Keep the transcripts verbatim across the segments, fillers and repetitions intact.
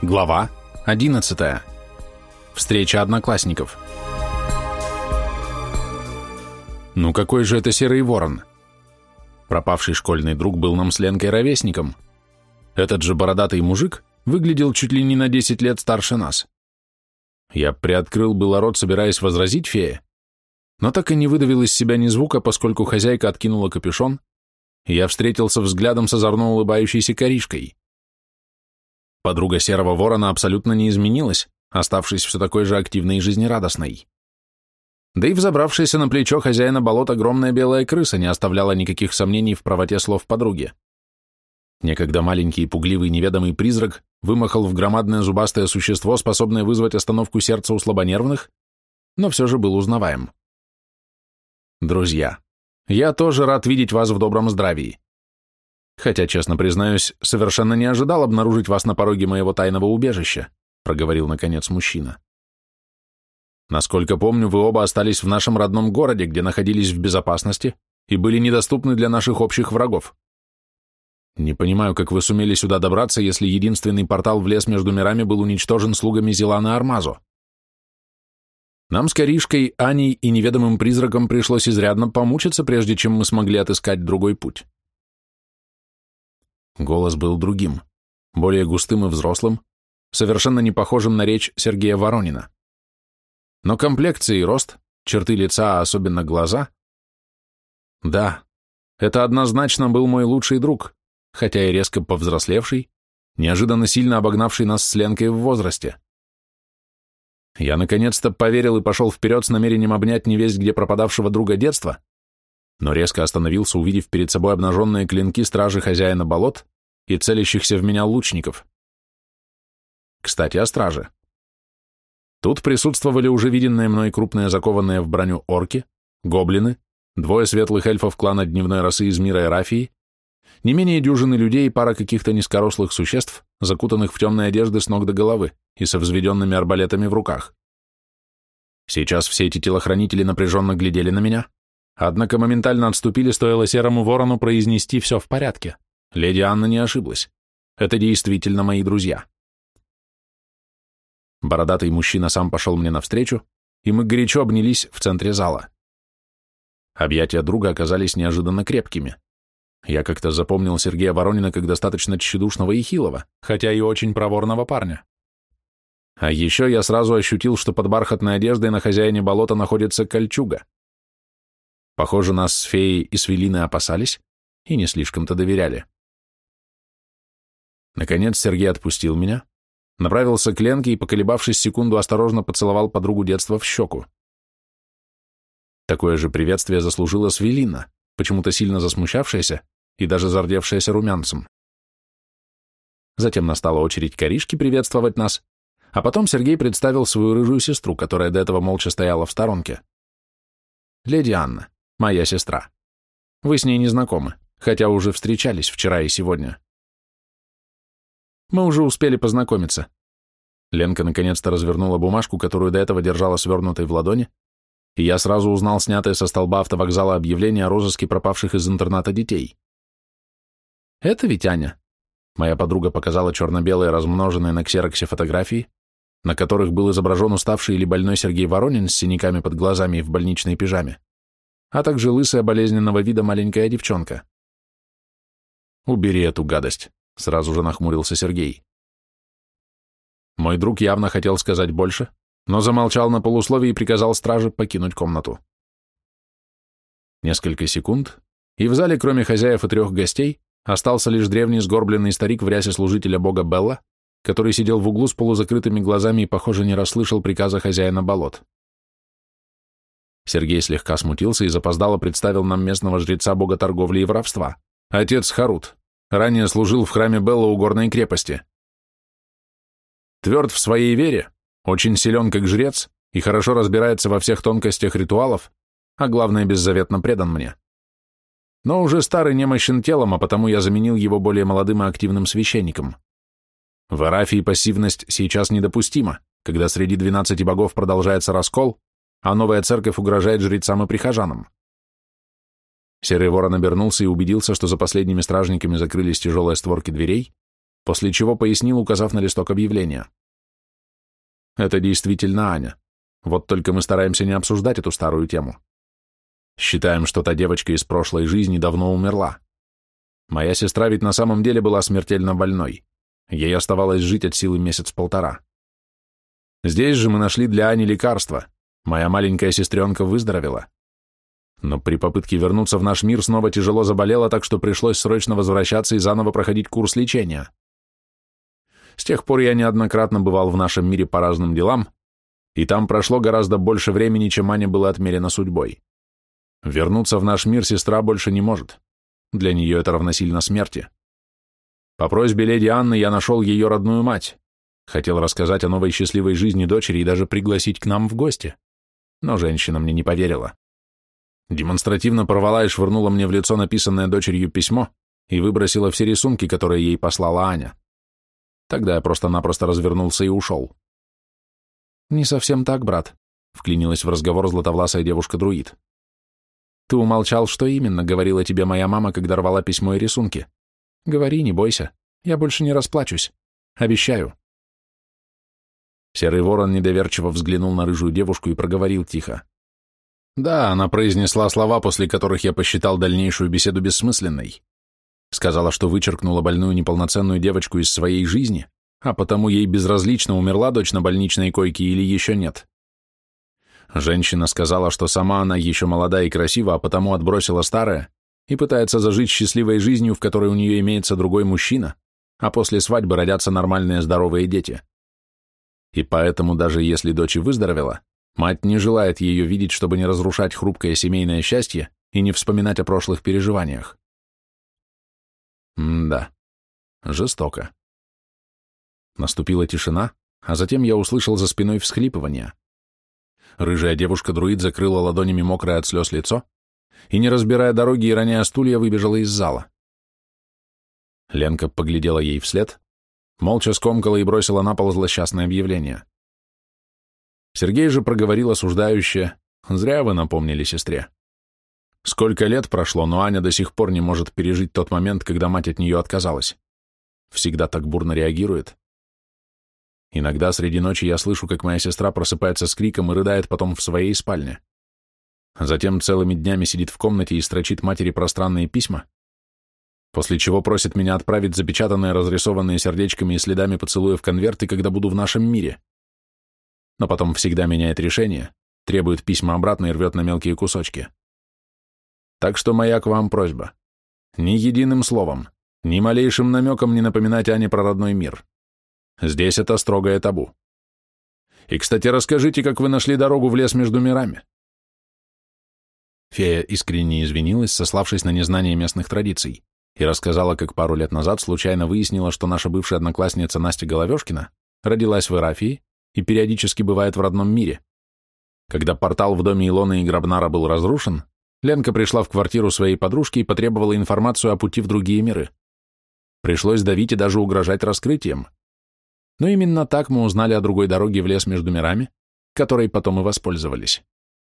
Глава одиннадцатая. Встреча одноклассников. Ну какой же это серый ворон? Пропавший школьный друг был нам с Ленкой ровесником. Этот же бородатый мужик выглядел чуть ли не на десять лет старше нас. Я приоткрыл было рот, собираясь возразить фее, но так и не выдавил из себя ни звука, поскольку хозяйка откинула капюшон, и я встретился взглядом с озорно улыбающейся Каришкой. Подруга серого ворона абсолютно не изменилась, оставшись все такой же активной и жизнерадостной. Да и взобравшаяся на плечо хозяина болот огромная белая крыса не оставляла никаких сомнений в правоте слов подруги. Некогда маленький и пугливый неведомый призрак вымахал в громадное зубастое существо, способное вызвать остановку сердца у слабонервных, но все же был узнаваем. Друзья, я тоже рад видеть вас в добром здравии. Хотя, честно признаюсь, совершенно не ожидал обнаружить вас на пороге моего тайного убежища, проговорил наконец мужчина. Насколько помню, вы оба остались в нашем родном городе, где находились в безопасности и были недоступны для наших общих врагов. Не понимаю, как вы сумели сюда добраться, если единственный портал в лес между мирами был уничтожен слугами Зилана Армазо. Нам с Каришкой, Аней и неведомым призраком пришлось изрядно помучиться, прежде чем мы смогли отыскать другой путь. Голос был другим, более густым и взрослым, совершенно не похожим на речь Сергея Воронина. Но комплекция и рост, черты лица, а особенно глаза... Да, это однозначно был мой лучший друг, хотя и резко повзрослевший, неожиданно сильно обогнавший нас с Ленкой в возрасте. Я наконец-то поверил и пошел вперед с намерением обнять невесть где пропадавшего друга детства, но резко остановился, увидев перед собой обнаженные клинки стражи хозяина болот и целящихся в меня лучников. Кстати, о страже. Тут присутствовали уже виденные мной крупные закованные в броню орки, гоблины, двое светлых эльфов клана Дневной Росы из мира Эрафии, не менее дюжины людей и пара каких-то низкорослых существ, закутанных в темные одежды с ног до головы и со взведенными арбалетами в руках. Сейчас все эти телохранители напряженно глядели на меня, однако моментально отступили, стоило серому ворону произнести «все в порядке». Леди Анна не ошиблась. Это действительно мои друзья. Бородатый мужчина сам пошел мне навстречу, и мы горячо обнялись в центре зала. Объятия друга оказались неожиданно крепкими. Я как-то запомнил Сергея Воронина как достаточно тщедушного и хилого, хотя и очень проворного парня. А еще я сразу ощутил, что под бархатной одеждой на хозяине болота находится кольчуга. Похоже, нас с феей и Свелиной опасались и не слишком-то доверяли. Наконец Сергей отпустил меня, направился к Ленке и, поколебавшись секунду, осторожно поцеловал подругу детства в щеку. Такое же приветствие заслужила Свелина, почему-то сильно засмущавшаяся и даже зардевшаяся румянцем. Затем настала очередь Каришки приветствовать нас, а потом Сергей представил свою рыжую сестру, которая до этого молча стояла в сторонке. «Леди Анна, моя сестра. Вы с ней не знакомы, хотя уже встречались вчера и сегодня». «Мы уже успели познакомиться». Ленка наконец-то развернула бумажку, которую до этого держала свернутой в ладони, и я сразу узнал снятое со столба автовокзала объявление о розыске пропавших из интерната детей. «Это ведь Аня?» Моя подруга показала черно-белые размноженные на ксероксе фотографии, на которых был изображен уставший или больной Сергей Воронин с синяками под глазами и в больничной пижаме, а также лысая болезненного вида маленькая девчонка. «Убери эту гадость», — сразу же нахмурился Сергей. Мой друг явно хотел сказать больше, но замолчал на полусловие и приказал страже покинуть комнату. Несколько секунд, и в зале, кроме хозяев и трех гостей, остался лишь древний сгорбленный старик в рясе служителя бога Белла, который сидел в углу с полузакрытыми глазами и, похоже, не расслышал приказа хозяина болот. Сергей слегка смутился и запоздало представил нам местного жреца бога торговли и воровства, отец Харут, ранее служил в храме Белла у горной крепости. Тверд в своей вере, очень силен как жрец и хорошо разбирается во всех тонкостях ритуалов, а главное, беззаветно предан мне. Но уже старый немощен телом, а потому я заменил его более молодым и активным священником. В Эрафии пассивность сейчас недопустима, когда среди двенадцати богов продолжается раскол, а новая церковь угрожает жрецам и прихожанам. Серый ворон обернулся и убедился, что за последними стражниками закрылись тяжелые створки дверей, после чего пояснил, указав на листок объявления. Это действительно Аня. Вот только мы стараемся не обсуждать эту старую тему. Считаем, что та девочка из прошлой жизни давно умерла. Моя сестра ведь на самом деле была смертельно больной. Ей оставалось жить от силы месяц-полтора. Здесь же мы нашли для Ани лекарство. Моя маленькая сестренка выздоровела. Но при попытке вернуться в наш мир снова тяжело заболела, так что пришлось срочно возвращаться и заново проходить курс лечения. С тех пор я неоднократно бывал в нашем мире по разным делам, и там прошло гораздо больше времени, чем Ане было отмерено судьбой. Вернуться в наш мир сестра больше не может. Для нее это равносильно смерти. По просьбе леди Анны я нашел ее родную мать. Хотел рассказать о новой счастливой жизни дочери и даже пригласить к нам в гости. Но женщина мне не поверила. Демонстративно порвала и швырнула мне в лицо написанное дочерью письмо и выбросила все рисунки, которые ей послала Аня. Тогда я просто-напросто развернулся и ушел. «Не совсем так, брат», — вклинилась в разговор златовласая девушка-друид. «Ты умолчал, что именно говорила тебе моя мама, когда рвала письмо и рисунки. Говори, не бойся, я больше не расплачусь. Обещаю». Серый ворон недоверчиво взглянул на рыжую девушку и проговорил тихо. «Да, она произнесла слова, после которых я посчитал дальнейшую беседу бессмысленной. Сказала, что вычеркнула больную неполноценную девочку из своей жизни, а потому ей безразлично, умерла дочь на больничной койке или еще нет. Женщина сказала, что сама она еще молода и красива, а потому отбросила старое и пытается зажить счастливой жизнью, в которой у нее имеется другой мужчина, а после свадьбы родятся нормальные здоровые дети. И поэтому даже если дочь и выздоровела, мать не желает ее видеть, чтобы не разрушать хрупкое семейное счастье и не вспоминать о прошлых переживаниях. М-да, жестоко. Наступила тишина, а затем я услышал за спиной всхлипывание. Рыжая девушка-друид закрыла ладонями мокрое от слез лицо и, не разбирая дороги и роняя стулья, выбежала из зала. Ленка поглядела ей вслед, молча скомкала и бросила на пол злосчастное объявление. Сергей же проговорил осуждающе: «Зря вы напомнили сестре. Сколько лет прошло, но Аня до сих пор не может пережить тот момент, когда мать от нее отказалась. Всегда так бурно реагирует. Иногда среди ночи я слышу, как моя сестра просыпается с криком и рыдает потом в своей спальне. Затем целыми днями сидит в комнате и строчит матери пространные письма, после чего просит меня отправить запечатанные, разрисованные сердечками и следами поцелуев конверты, когда буду в нашем мире. Но потом всегда меняет решение, требует письма обратно и рвет на мелкие кусочки. Так что моя к вам просьба. Ни единым словом, ни малейшим намеком не напоминать Ане про родной мир. Здесь это строгое табу. И, кстати, расскажите, как вы нашли дорогу в лес между мирами». Фея искренне извинилась, сославшись на незнание местных традиций, и рассказала, как пару лет назад случайно выяснила, что наша бывшая одноклассница Настя Головешкина родилась в Эрафии и периодически бывает в родном мире. Когда портал в доме Илоны и Грабнара был разрушен, Ленка пришла в квартиру своей подружки и потребовала информацию о пути в другие миры. Пришлось давить и даже угрожать раскрытием. Но именно так мы узнали о другой дороге в лес между мирами, которой потом и воспользовались.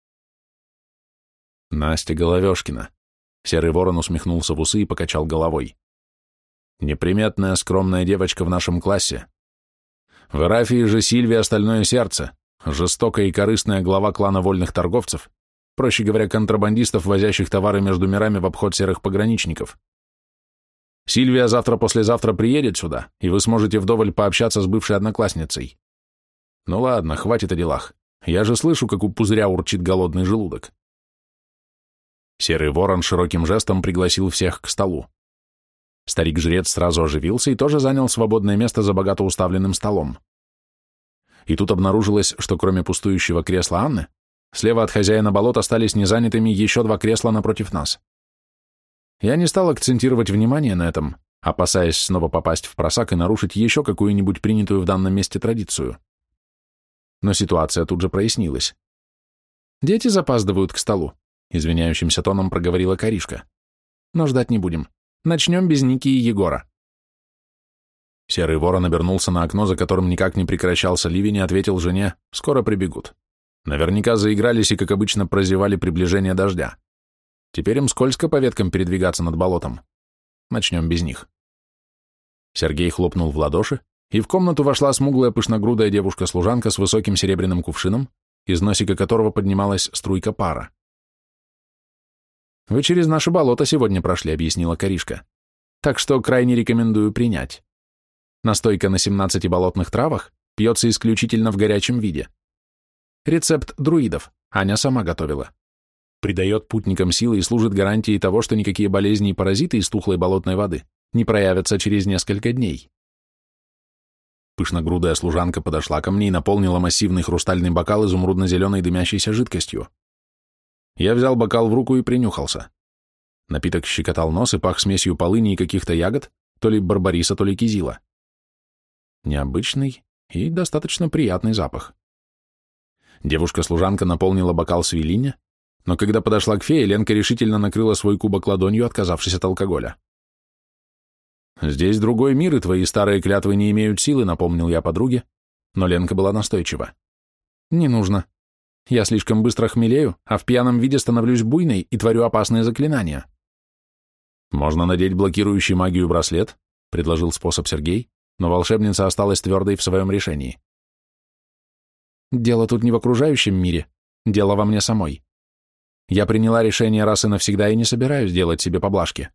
Настя Головешкина. Серый ворон усмехнулся в усы и покачал головой. Неприметная, скромная девочка в нашем классе. В Эрафии же Сильвия Стальное Сердце, жестокая и корыстная глава клана вольных торговцев, проще говоря, контрабандистов, возящих товары между мирами в обход серых пограничников. Сильвия завтра-послезавтра приедет сюда, и вы сможете вдоволь пообщаться с бывшей одноклассницей. Ну ладно, хватит о делах. Я же слышу, как у пузыря урчит голодный желудок. Серый ворон широким жестом пригласил всех к столу. Старик-жрец сразу оживился и тоже занял свободное место за богато уставленным столом. И тут обнаружилось, что кроме пустующего кресла Анны, слева от хозяина болот остались незанятыми еще два кресла напротив нас. Я не стал акцентировать внимание на этом, опасаясь снова попасть в просак и нарушить еще какую-нибудь принятую в данном месте традицию. Но ситуация тут же прояснилась. «Дети запаздывают к столу», — извиняющимся тоном проговорила Каришка. «Но ждать не будем. Начнем без Ники и Егора». Серый ворон обернулся на окно, за которым никак не прекращался ливень, и ответил жене: «Скоро прибегут. Наверняка заигрались и, как обычно, прозевали приближение дождя. Теперь им скользко по веткам передвигаться над болотом. Начнем без них». Сергей хлопнул в ладоши, и в комнату вошла смуглая пышногрудая девушка-служанка с высоким серебряным кувшином, из носика которого поднималась струйка пара. «Вы через наше болото сегодня прошли», — объяснила Каришка. «Так что крайне рекомендую принять. Настойка на семнадцати болотных травах пьется исключительно в горячем виде. Рецепт друидов, Аня сама готовила. Придает путникам силы и служит гарантией того, что никакие болезни и паразиты из тухлой болотной воды не проявятся через несколько дней». Пышногрудая служанка подошла ко мне и наполнила массивный хрустальный бокал изумрудно-зеленой дымящейся жидкостью. Я взял бокал в руку и принюхался. Напиток щекотал нос и пах смесью полыни и каких-то ягод, то ли барбариса, то ли кизила. Необычный и достаточно приятный запах. Девушка-служанка наполнила бокал с вилиня, но когда подошла к фее, Ленка решительно накрыла свой кубок ладонью, отказавшись от алкоголя. «Здесь другой мир, и твои старые клятвы не имеют силы», — напомнил я подруге, но Ленка была настойчива. «Не нужно. Я слишком быстро хмелею, а в пьяном виде становлюсь буйной и творю опасные заклинания». «Можно надеть блокирующий магию браслет», — предложил способ Сергей, но волшебница осталась твердой в своем решении. «Дело тут не в окружающем мире, дело во мне самой. Я приняла решение раз и навсегда и не собираюсь делать себе поблажки».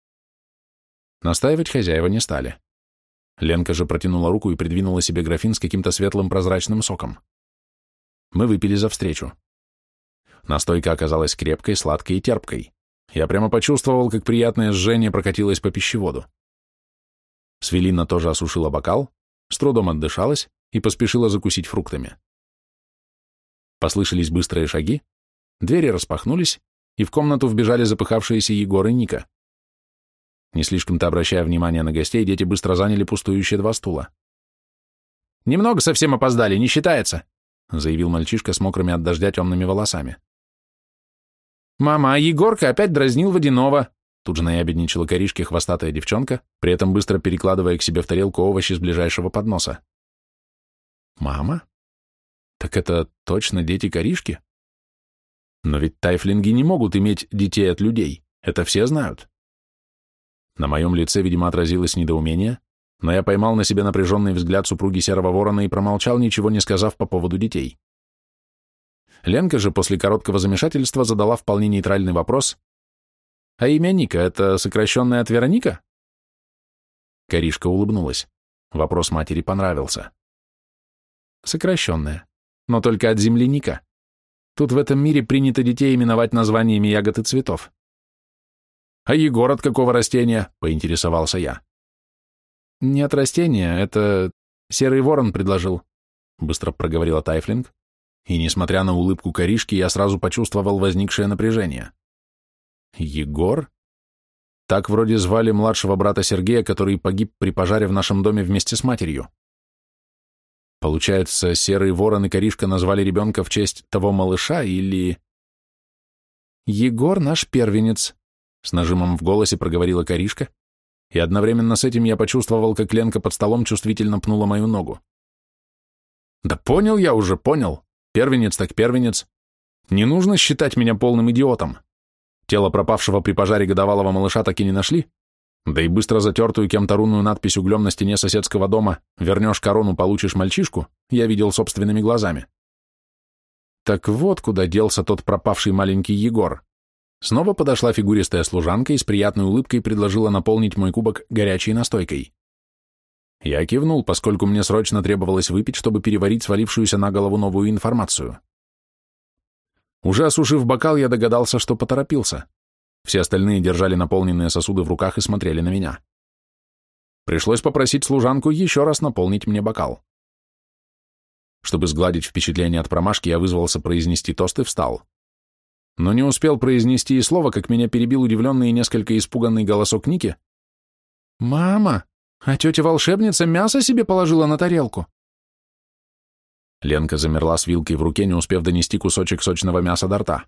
Настаивать хозяева не стали. Ленка же протянула руку и придвинула себе графин с каким-то светлым прозрачным соком. Мы выпили за встречу. Настойка оказалась крепкой, сладкой и терпкой. Я прямо почувствовал, как приятное жжение прокатилось по пищеводу. Свелина тоже осушила бокал, с трудом отдышалась и поспешила закусить фруктами. Послышались быстрые шаги, двери распахнулись, и в комнату вбежали запыхавшиеся Егор и Ника. Не слишком-то обращая внимание на гостей, дети быстро заняли пустующие два стула. «Немного совсем опоздали, не считается», — заявил мальчишка с мокрыми от дождя темными волосами. «Мама, а Егорка опять дразнил водяного», — тут же наябедничала Каришке хвостатая девчонка, при этом быстро перекладывая к себе в тарелку овощи с ближайшего подноса. «Мама? Так это точно дети Каришки? Но ведь тайфлинги не могут иметь детей от людей, это все знают». На моем лице, видимо, отразилось недоумение, но я поймал на себе напряженный взгляд супруги Серого Ворона и промолчал, ничего не сказав по поводу детей. Ленка же после короткого замешательства задала вполне нейтральный вопрос: «А имя Ника — это сокращенное от Вероника?» Каришка улыбнулась. Вопрос матери понравился. «Сокращенное, но только от земляника. Тут в этом мире принято детей именовать названиями ягод и цветов». «А Егор от какого растения?» — поинтересовался я. «Не от растения, это Серый Ворон предложил», — быстро проговорила Тайфлинг, и, несмотря на улыбку Каришки, я сразу почувствовал возникшее напряжение. «Егор?» Так вроде звали младшего брата Сергея, который погиб при пожаре в нашем доме вместе с матерью. Получается, Серый Ворон и Каришка назвали ребенка в честь того малыша или... «Егор наш первенец», — с нажимом в голосе проговорила Каришка, и одновременно с этим я почувствовал, как Ленка под столом чувствительно пнула мою ногу. «Да понял я уже, понял. Первенец так первенец. Не нужно считать меня полным идиотом. Тело пропавшего при пожаре годовалого малыша так и не нашли, да и быстро затертую кем-то рунную надпись углем на стене соседского дома «Вернешь корону, получишь мальчишку» я видел собственными глазами. Так вот куда делся тот пропавший маленький Егор. Снова подошла фигуристая служанка и с приятной улыбкой предложила наполнить мой кубок горячей настойкой. Я кивнул, поскольку мне срочно требовалось выпить, чтобы переварить свалившуюся на голову новую информацию. Уже осушив бокал, я догадался, что поторопился. Все остальные держали наполненные сосуды в руках и смотрели на меня. Пришлось попросить служанку еще раз наполнить мне бокал. Чтобы сгладить впечатление от промашки, я вызвался произнести тост и встал. Но не успел произнести и слова, как меня перебил удивленный и несколько испуганный голосок Ники. «Мама, а тетя-волшебница мясо себе положила на тарелку?» Ленка замерла с вилкой в руке, не успев донести кусочек сочного мяса до рта.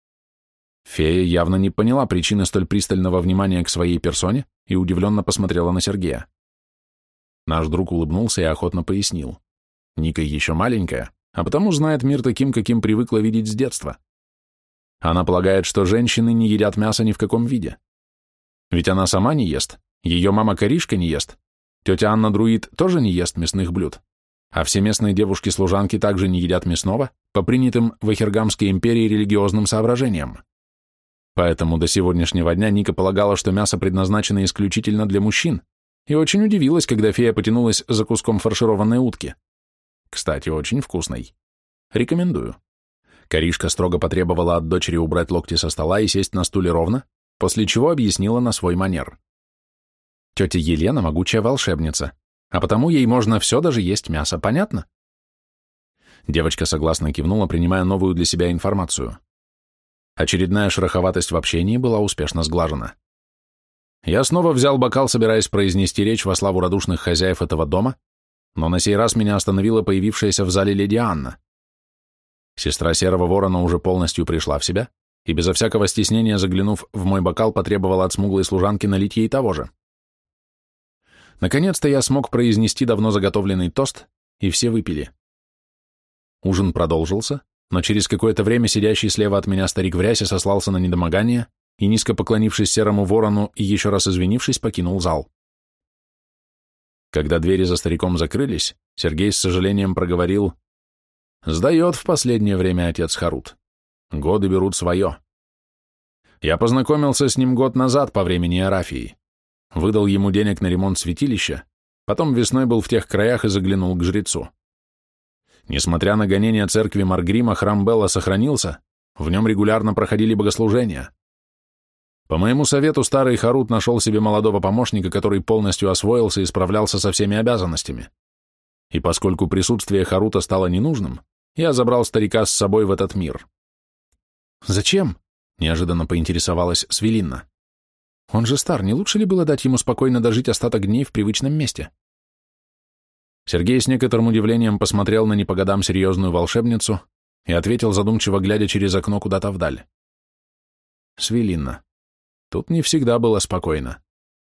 Фея явно не поняла причины столь пристального внимания к своей персоне и удивленно посмотрела на Сергея. Наш друг улыбнулся и охотно пояснил. Ника еще маленькая, а потому знает мир таким, каким привыкла видеть с детства. Она полагает, что женщины не едят мясо ни в каком виде. Ведь она сама не ест, ее мама Каришка не ест, тетя Анна Друид тоже не ест мясных блюд, а все местные девушки-служанки также не едят мясного по принятым в Эхергамской империи религиозным соображениям. Поэтому до сегодняшнего дня Ника полагала, что мясо предназначено исключительно для мужчин, и очень удивилась, когда фея потянулась за куском фаршированной утки. Кстати, очень вкусной. Рекомендую. Коришка строго потребовала от дочери убрать локти со стола и сесть на стуле ровно, после чего объяснила на свой манер. Тетя Елена могучая волшебница, а потому ей можно все, даже есть мясо, понятно? Девочка согласно кивнула, принимая новую для себя информацию. Очередная шероховатость в общении была успешно сглажена. Я снова взял бокал, собираясь произнести речь во славу радушных хозяев этого дома, но на сей раз меня остановила появившаяся в зале леди Анна. Сестра Серого Ворона уже полностью пришла в себя и, безо всякого стеснения заглянув в мой бокал, потребовала от смуглой служанки налить ей того же. Наконец-то я смог произнести давно заготовленный тост, и все выпили. Ужин продолжился, но через какое-то время сидящий слева от меня старик в рясе сослался на недомогание и, низко поклонившись Серому Ворону и еще раз извинившись, покинул зал. Когда двери за стариком закрылись, Сергей с сожалением проговорил: «Сдает в последнее время отец Харут. Годы берут свое. Я познакомился с ним год назад по времени Арафии. Выдал ему денег на ремонт святилища, потом весной был в тех краях и заглянул к жрецу. Несмотря на гонения церкви Маргрима, храм Белла сохранился, в нем регулярно проходили богослужения. По моему совету старый Харут нашел себе молодого помощника, который полностью освоился и справлялся со всеми обязанностями. И поскольку присутствие Харута стало ненужным, я забрал старика с собой в этот мир». «Зачем?» — неожиданно поинтересовалась Свелинна. «Он же стар, не лучше ли было дать ему спокойно дожить остаток дней в привычном месте?» Сергей с некоторым удивлением посмотрел на не по годам серьезную волшебницу и ответил, задумчиво глядя через окно куда-то вдаль. «Свелинна, тут не всегда было спокойно.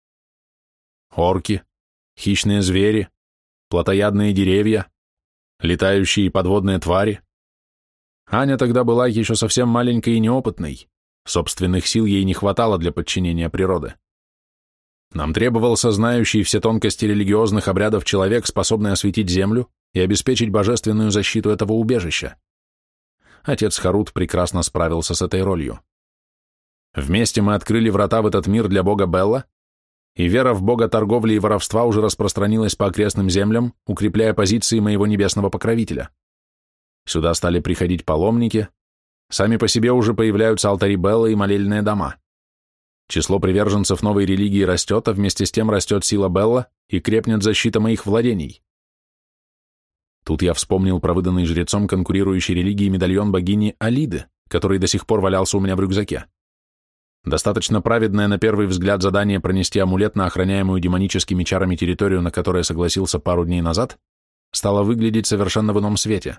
Орки, хищные звери, плотоядные деревья, летающие подводные твари. Аня тогда была еще совсем маленькой и неопытной, собственных сил ей не хватало для подчинения природы. Нам требовался знающий все тонкости религиозных обрядов человек, способный осветить землю и обеспечить божественную защиту этого убежища. Отец Харут прекрасно справился с этой ролью. Вместе мы открыли врата в этот мир для бога Белла, и вера в бога торговли и воровства уже распространилась по окрестным землям, укрепляя позиции моего небесного покровителя. Сюда стали приходить паломники, сами по себе уже появляются алтари Белла и молельные дома. Число приверженцев новой религии растет, а вместе с тем растет сила Белла и крепнет защита моих владений. Тут я вспомнил про выданный жрецом конкурирующей религии медальон богини Алиды, который до сих пор валялся у меня в рюкзаке. Достаточно праведное на первый взгляд задание пронести амулет на охраняемую демоническими чарами территорию, на которую согласился пару дней назад, стало выглядеть совершенно в ином свете.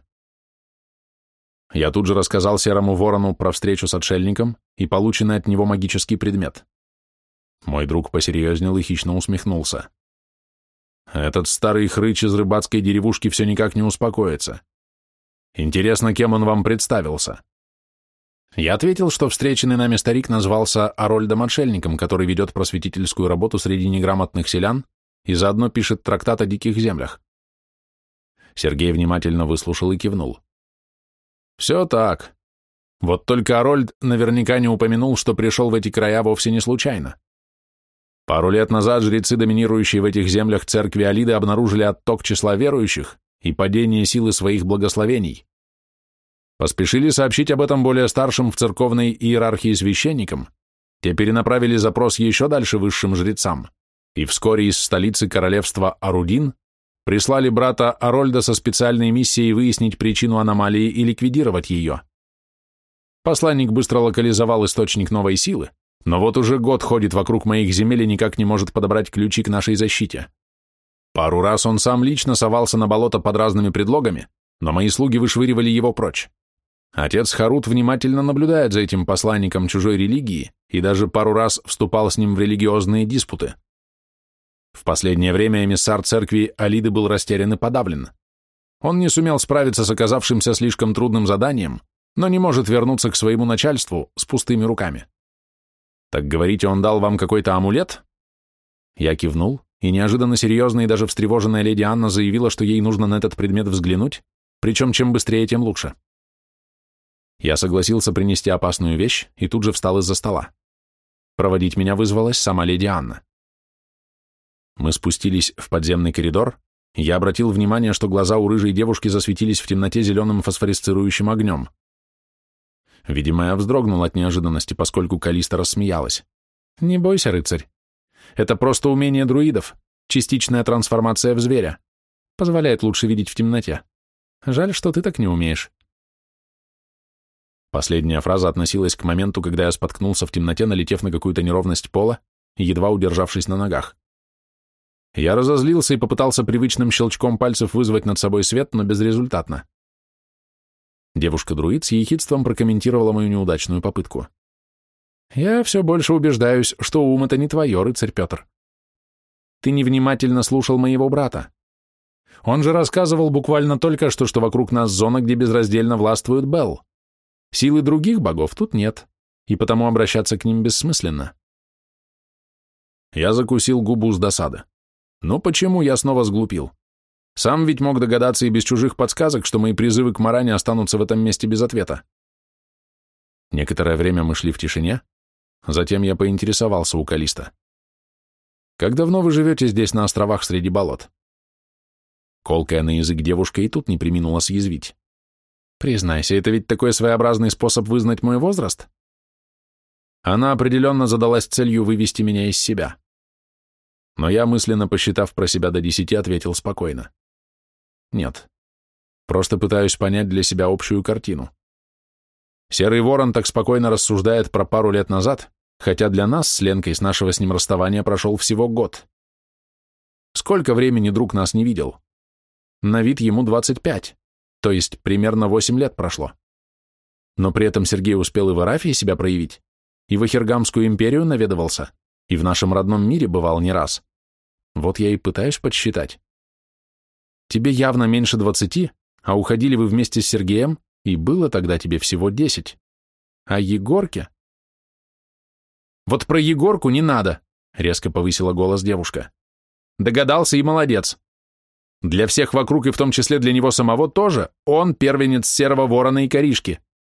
Я тут же рассказал Серому Ворону про встречу с отшельником и полученный от него магический предмет. Мой друг посерьезнел и хищно усмехнулся. Этот старый хрыч из рыбацкой деревушки все никак не успокоится. Интересно, кем он вам представился? Я ответил, что встреченный нами старик назвался Арольдом-отшельником, который ведет просветительскую работу среди неграмотных селян и заодно пишет трактат о диких землях. Сергей внимательно выслушал и кивнул. Все так. Вот только Арольд наверняка не упомянул, что пришел в эти края вовсе не случайно. Пару лет назад жрецы, доминирующие в этих землях церкви Алиды, обнаружили отток числа верующих и падение силы своих благословений. Поспешили сообщить об этом более старшим в церковной иерархии священникам, те перенаправили запрос еще дальше высшим жрецам, и вскоре из столицы королевства Арудин прислали брата Арольда со специальной миссией выяснить причину аномалии и ликвидировать ее. Посланник быстро локализовал источник новой силы, но вот уже год ходит вокруг моих земель и никак не может подобрать ключи к нашей защите. Пару раз он сам лично совался на болото под разными предлогами, но мои слуги вышвыривали его прочь. Отец Харут внимательно наблюдает за этим посланником чужой религии и даже пару раз вступал с ним в религиозные диспуты. В последнее время эмиссар церкви Алиды был растерян и подавлен. Он не сумел справиться с оказавшимся слишком трудным заданием, но не может вернуться к своему начальству с пустыми руками. Так говорите, он дал вам какой-то амулет? Я кивнул и неожиданно серьезная и даже встревоженная леди Анна заявила, что ей нужно на этот предмет взглянуть, причем чем быстрее, тем лучше. Я согласился принести опасную вещь и тут же встал из-за стола. Проводить меня вызвалась сама леди Анна. Мы спустились в подземный коридор, и я обратил внимание, что глаза у рыжей девушки засветились в темноте зеленым фосфоресцирующим огнем. Видимо, я вздрогнул от неожиданности, поскольку Калиста рассмеялась. «Не бойся, рыцарь. Это просто умение друидов, частичная трансформация в зверя. Позволяет лучше видеть в темноте. Жаль, что ты так не умеешь». Последняя фраза относилась к моменту, когда я споткнулся в темноте, налетев на какую-то неровность пола, едва удержавшись на ногах. Я разозлился и попытался привычным щелчком пальцев вызвать над собой свет, но безрезультатно. Девушка-друид с ехидством прокомментировала мою неудачную попытку. «Я все больше убеждаюсь, что ум — это не твое, рыцарь Петр. Ты невнимательно слушал моего брата. Он же рассказывал буквально только что, что вокруг нас зона, где безраздельно властвует Белл. Силы других богов тут нет, и потому обращаться к ним бессмысленно». Я закусил губу с досады. Но почему я снова сглупил? Сам ведь мог догадаться и без чужих подсказок, что мои призывы к Маране останутся в этом месте без ответа. Некоторое время мы шли в тишине, затем я поинтересовался у Калиста. «Как давно вы живете здесь на островах среди болот?» Колкая на язык девушка и тут не преминула съязвить. «Признайся, это ведь такой своеобразный способ вызнать мой возраст?» Она определенно задалась целью вывести меня из себя. Но я, мысленно посчитав про себя до десяти, ответил спокойно. Нет. Просто пытаюсь понять для себя общую картину. Серый ворон так спокойно рассуждает про пару лет назад, хотя для нас с Ленкой с нашего с ним расставания прошел всего год. Сколько времени друг нас не видел? На вид ему двадцать пять, то есть примерно восемь лет прошло. Но при этом Сергей успел и в Арафии себя проявить, и в Ахергамскую империю наведывался, и в нашем родном мире бывал не раз. Вот я и пытаюсь подсчитать. Тебе явно меньше двадцати, а уходили вы вместе с Сергеем, и было тогда тебе всего десять. А Егорке? Вот про Егорку не надо, резко повысила голос девушка. Догадался и молодец. Для всех вокруг, и в том числе для него самого тоже, он первенец Серого Ворона и Коришки.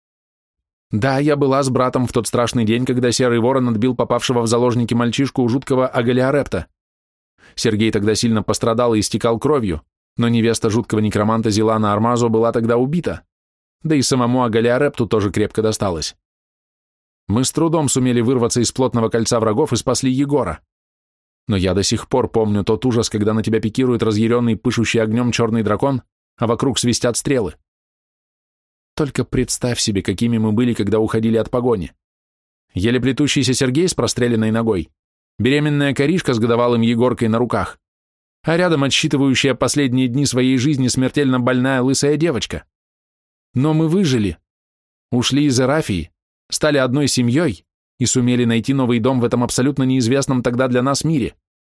Да, я была с братом в тот страшный день, когда Серый Ворон отбил попавшего в заложники мальчишку у жуткого Агалиарепта. Сергей тогда сильно пострадал и истекал кровью, но невеста жуткого некроманта Зилана Армазо была тогда убита, да и самому Агалиарепту тоже крепко досталось. Мы с трудом сумели вырваться из плотного кольца врагов и спасли Егора. Но я до сих пор помню тот ужас, когда на тебя пикирует разъяренный, пышущий огнем черный дракон, а вокруг свистят стрелы. Только представь себе, какими мы были, когда уходили от погони. Еле плетущийся Сергей с простреленной ногой, беременная Коришка с годовалым Егоркой на руках, а рядом отсчитывающая последние дни своей жизни смертельно больная лысая девочка. Но мы выжили, ушли из Арафии, стали одной семьей и сумели найти новый дом в этом абсолютно неизвестном тогда для нас мире.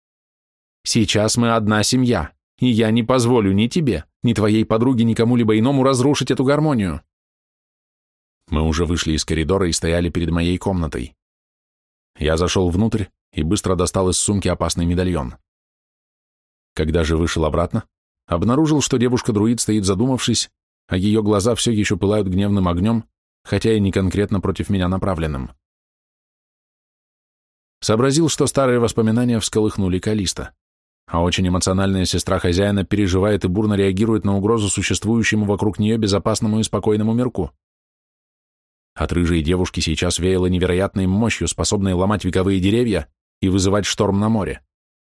Сейчас мы одна семья, и я не позволю ни тебе, ни твоей подруге, ни кому-либо иному разрушить эту гармонию. Мы уже вышли из коридора и стояли перед моей комнатой. Я зашел внутрь и быстро достал из сумки опасный медальон. Когда же вышел обратно, обнаружил, что девушка-друид стоит задумавшись, а ее глаза все еще пылают гневным огнем, хотя и не конкретно против меня направленным. Сообразил, что старые воспоминания всколыхнули Калиста, а очень эмоциональная сестра хозяина переживает и бурно реагирует на угрозу существующему вокруг нее безопасному и спокойному мирку. От рыжей девушки сейчас веяло невероятной мощью, способной ломать вековые деревья и вызывать шторм на море.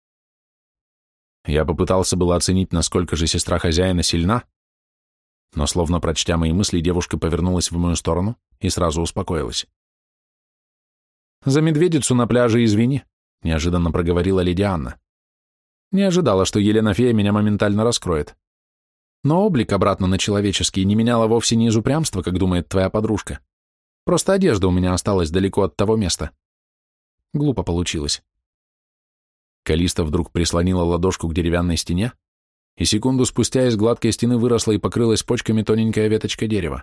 Я попытался было оценить, насколько же сестра хозяина сильна, но, словно прочтя мои мысли, девушка повернулась в мою сторону и сразу успокоилась. «За медведицу на пляже извини», — неожиданно проговорила леди Анна. «Не ожидала, что Елена-фея меня моментально раскроет. Но облик обратно на человеческий не меняла вовсе не из упрямства, как думает твоя подружка. Просто одежда у меня осталась далеко от того места. Глупо получилось». Калиста вдруг прислонила ладошку к деревянной стене, и секунду спустя из гладкой стены выросла и покрылась почками тоненькая веточка дерева.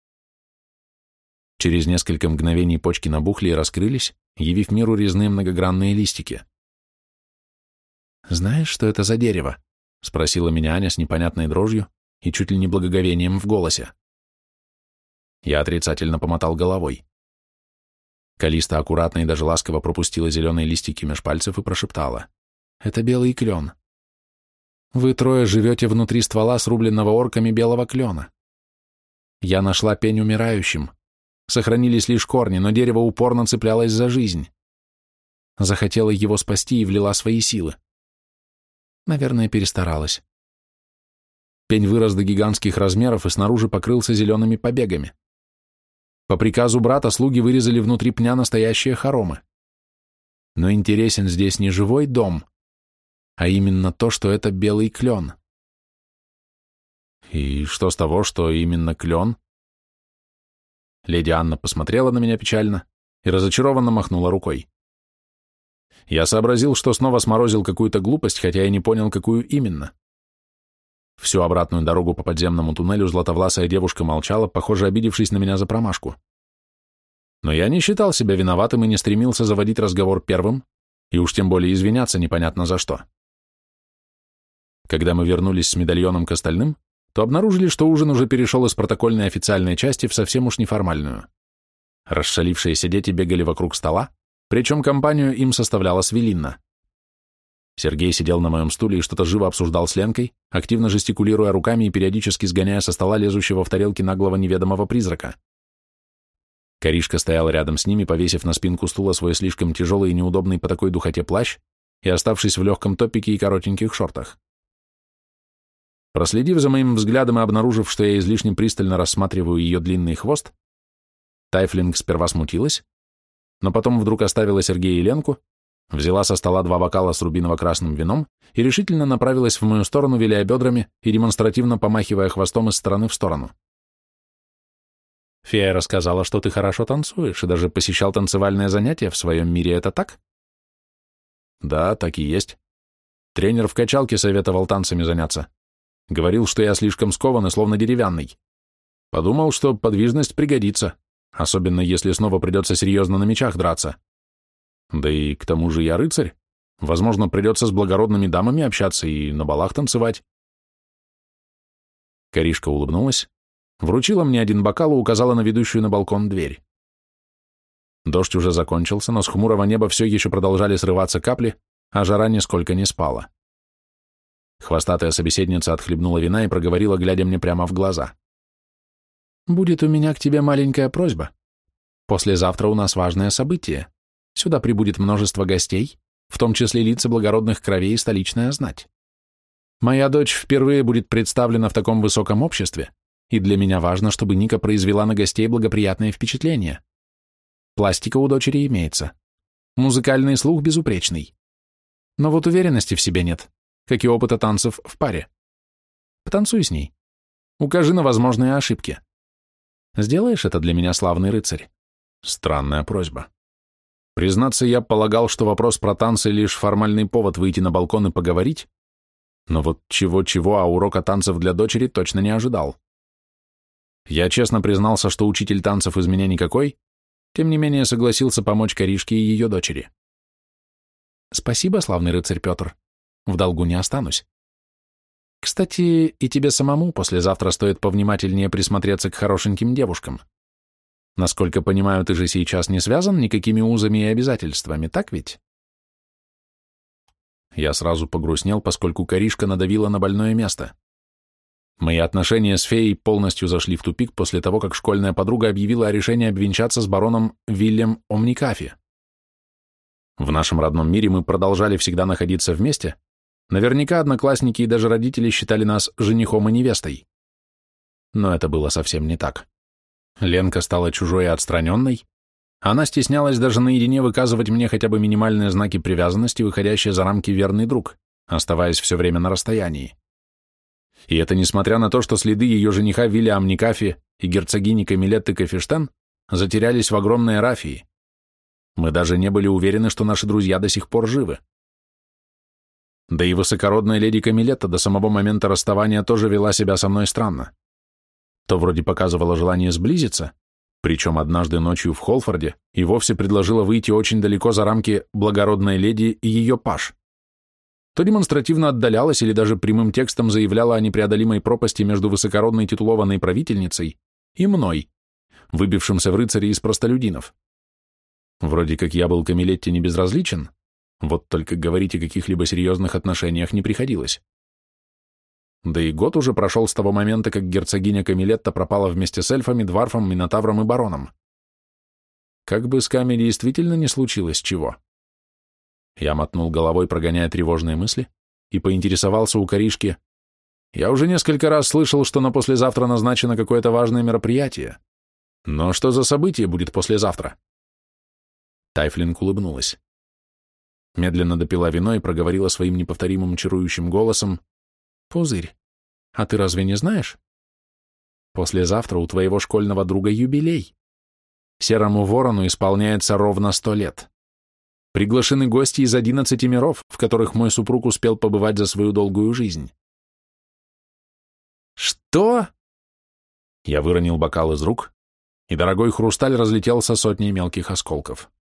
Через несколько мгновений почки набухли и раскрылись, явив миру резные многогранные листики. «Знаешь, что это за дерево?» — спросила меня Аня с непонятной дрожью и чуть ли не благоговением в голосе. Я отрицательно помотал головой. Калиста аккуратно и даже ласково пропустила зеленые листики меж пальцев и прошептала. «Это белый клен. Вы трое живете внутри ствола, срубленного орками белого клена. Я нашла пень умирающим. Сохранились лишь корни, но дерево упорно цеплялось за жизнь. Захотела его спасти и влила свои силы. Наверное, перестаралась. Пень вырос до гигантских размеров и снаружи покрылся зелеными побегами. По приказу брата слуги вырезали внутри пня настоящие хоромы. Но интересен здесь не живой дом, а именно то, что это белый клен. И что с того, что именно клен? Леди Анна посмотрела на меня печально и разочарованно махнула рукой. Я сообразил, что снова сморозил какую-то глупость, хотя и не понял, какую именно. Всю обратную дорогу по подземному туннелю златовласая девушка молчала, похоже, обидевшись на меня за промашку. Но я не считал себя виноватым и не стремился заводить разговор первым, и уж тем более извиняться непонятно за что. Когда мы вернулись с медальоном к остальным, то обнаружили, что ужин уже перешел из протокольной официальной части в совсем уж неформальную. Расшалившиеся дети бегали вокруг стола, причем компанию им составляла Свелинна. Сергей сидел на моем стуле и что-то живо обсуждал с Ленкой, активно жестикулируя руками и периодически сгоняя со стола лезущего в тарелки наглого неведомого призрака. Каришка стояла рядом с ними, повесив на спинку стула свой слишком тяжелый и неудобный по такой духоте плащ и оставшись в легком топике и коротеньких шортах. Проследив за моим взглядом и обнаружив, что я излишне пристально рассматриваю ее длинный хвост, Тайфлинг сперва смутилась, но потом вдруг оставила Сергея и Ленку, взяла со стола два бокала с рубиново-красным вином и решительно направилась в мою сторону, виляя бедрами и демонстративно помахивая хвостом из стороны в сторону. «Фея рассказала, что ты хорошо танцуешь и даже посещал танцевальное занятие в своем мире, это так?» «Да, так и есть. Тренер в качалке советовал танцами заняться. Говорил, что я слишком скован и словно деревянный. Подумал, что подвижность пригодится, особенно если снова придется серьезно на мечах драться. Да и к тому же я рыцарь. Возможно, придется с благородными дамами общаться и на балах танцевать». Каришка улыбнулась, вручила мне один бокал и указала на ведущую на балкон дверь. Дождь уже закончился, но с хмурого неба все еще продолжали срываться капли, а жара нисколько не спала. Хвостатая собеседница отхлебнула вина и проговорила, глядя мне прямо в глаза. «Будет у меня к тебе маленькая просьба. Послезавтра у нас важное событие. Сюда прибудет множество гостей, в том числе лица благородных кровей и столичная знать. Моя дочь впервые будет представлена в таком высоком обществе, и для меня важно, чтобы Ника произвела на гостей благоприятное впечатление. Пластика у дочери имеется. Музыкальный слух безупречный. Но вот уверенности в себе нет, как и опыта танцев в паре. Потанцуй с ней. Укажи на возможные ошибки. Сделаешь это для меня, славный рыцарь?» Странная просьба. Признаться, я полагал, что вопрос про танцы — лишь формальный повод выйти на балкон и поговорить, но вот чего-чего, а урока танцев для дочери точно не ожидал. Я честно признался, что учитель танцев из меня никакой, тем не менее согласился помочь Каришке и ее дочери. «Спасибо, славный рыцарь Петр. В долгу не останусь. Кстати, и тебе самому послезавтра стоит повнимательнее присмотреться к хорошеньким девушкам. Насколько понимаю, ты же сейчас не связан никакими узами и обязательствами, так ведь?» Я сразу погрустнел, поскольку Каришка надавила на больное место. Мои отношения с феей полностью зашли в тупик после того, как школьная подруга объявила о решении обвенчаться с бароном Вильям Омникафи. В нашем родном мире мы продолжали всегда находиться вместе. Наверняка одноклассники и даже родители считали нас женихом и невестой. Но это было совсем не так. Ленка стала чужой и отстраненной. Она стеснялась даже наедине выказывать мне хотя бы минимальные знаки привязанности, выходящие за рамки верный друг, оставаясь все время на расстоянии. И это несмотря на то, что следы ее жениха Вилля Омникафи и герцогини Камилетты Кафештен затерялись в огромной Эрафии. Мы даже не были уверены, что наши друзья до сих пор живы. Да и высокородная леди Камилетта до самого момента расставания тоже вела себя со мной странно. То вроде показывала желание сблизиться, причем однажды ночью в Холфорде и вовсе предложила выйти очень далеко за рамки благородной леди и ее паж. то демонстративно отдалялась или даже прямым текстом заявляла о непреодолимой пропасти между высокородной титулованной правительницей и мной, выбившимся в рыцари из простолюдинов. Вроде как я был Камилетте не безразличен, вот только говорить о каких-либо серьезных отношениях не приходилось. Да и год уже прошел с того момента, как герцогиня Камилетта пропала вместе с эльфами, дварфом, минотавром и бароном. Как бы с Ками действительно не случилось чего. Я мотнул головой, прогоняя тревожные мысли, и поинтересовался у Каришки. Я уже несколько раз слышал, что на послезавтра назначено какое-то важное мероприятие. Но что за событие будет послезавтра? Тайфлинг улыбнулась. Медленно допила вино и проговорила своим неповторимым чарующим голосом: «Пузырь, а ты разве не знаешь? Послезавтра у твоего школьного друга юбилей. Серому ворону исполняется ровно сто лет. Приглашены гости из одиннадцати миров, в которых мой супруг успел побывать за свою долгую жизнь». «Что?» Я выронил бокал из рук, и дорогой хрусталь разлетелся сотней мелких осколков.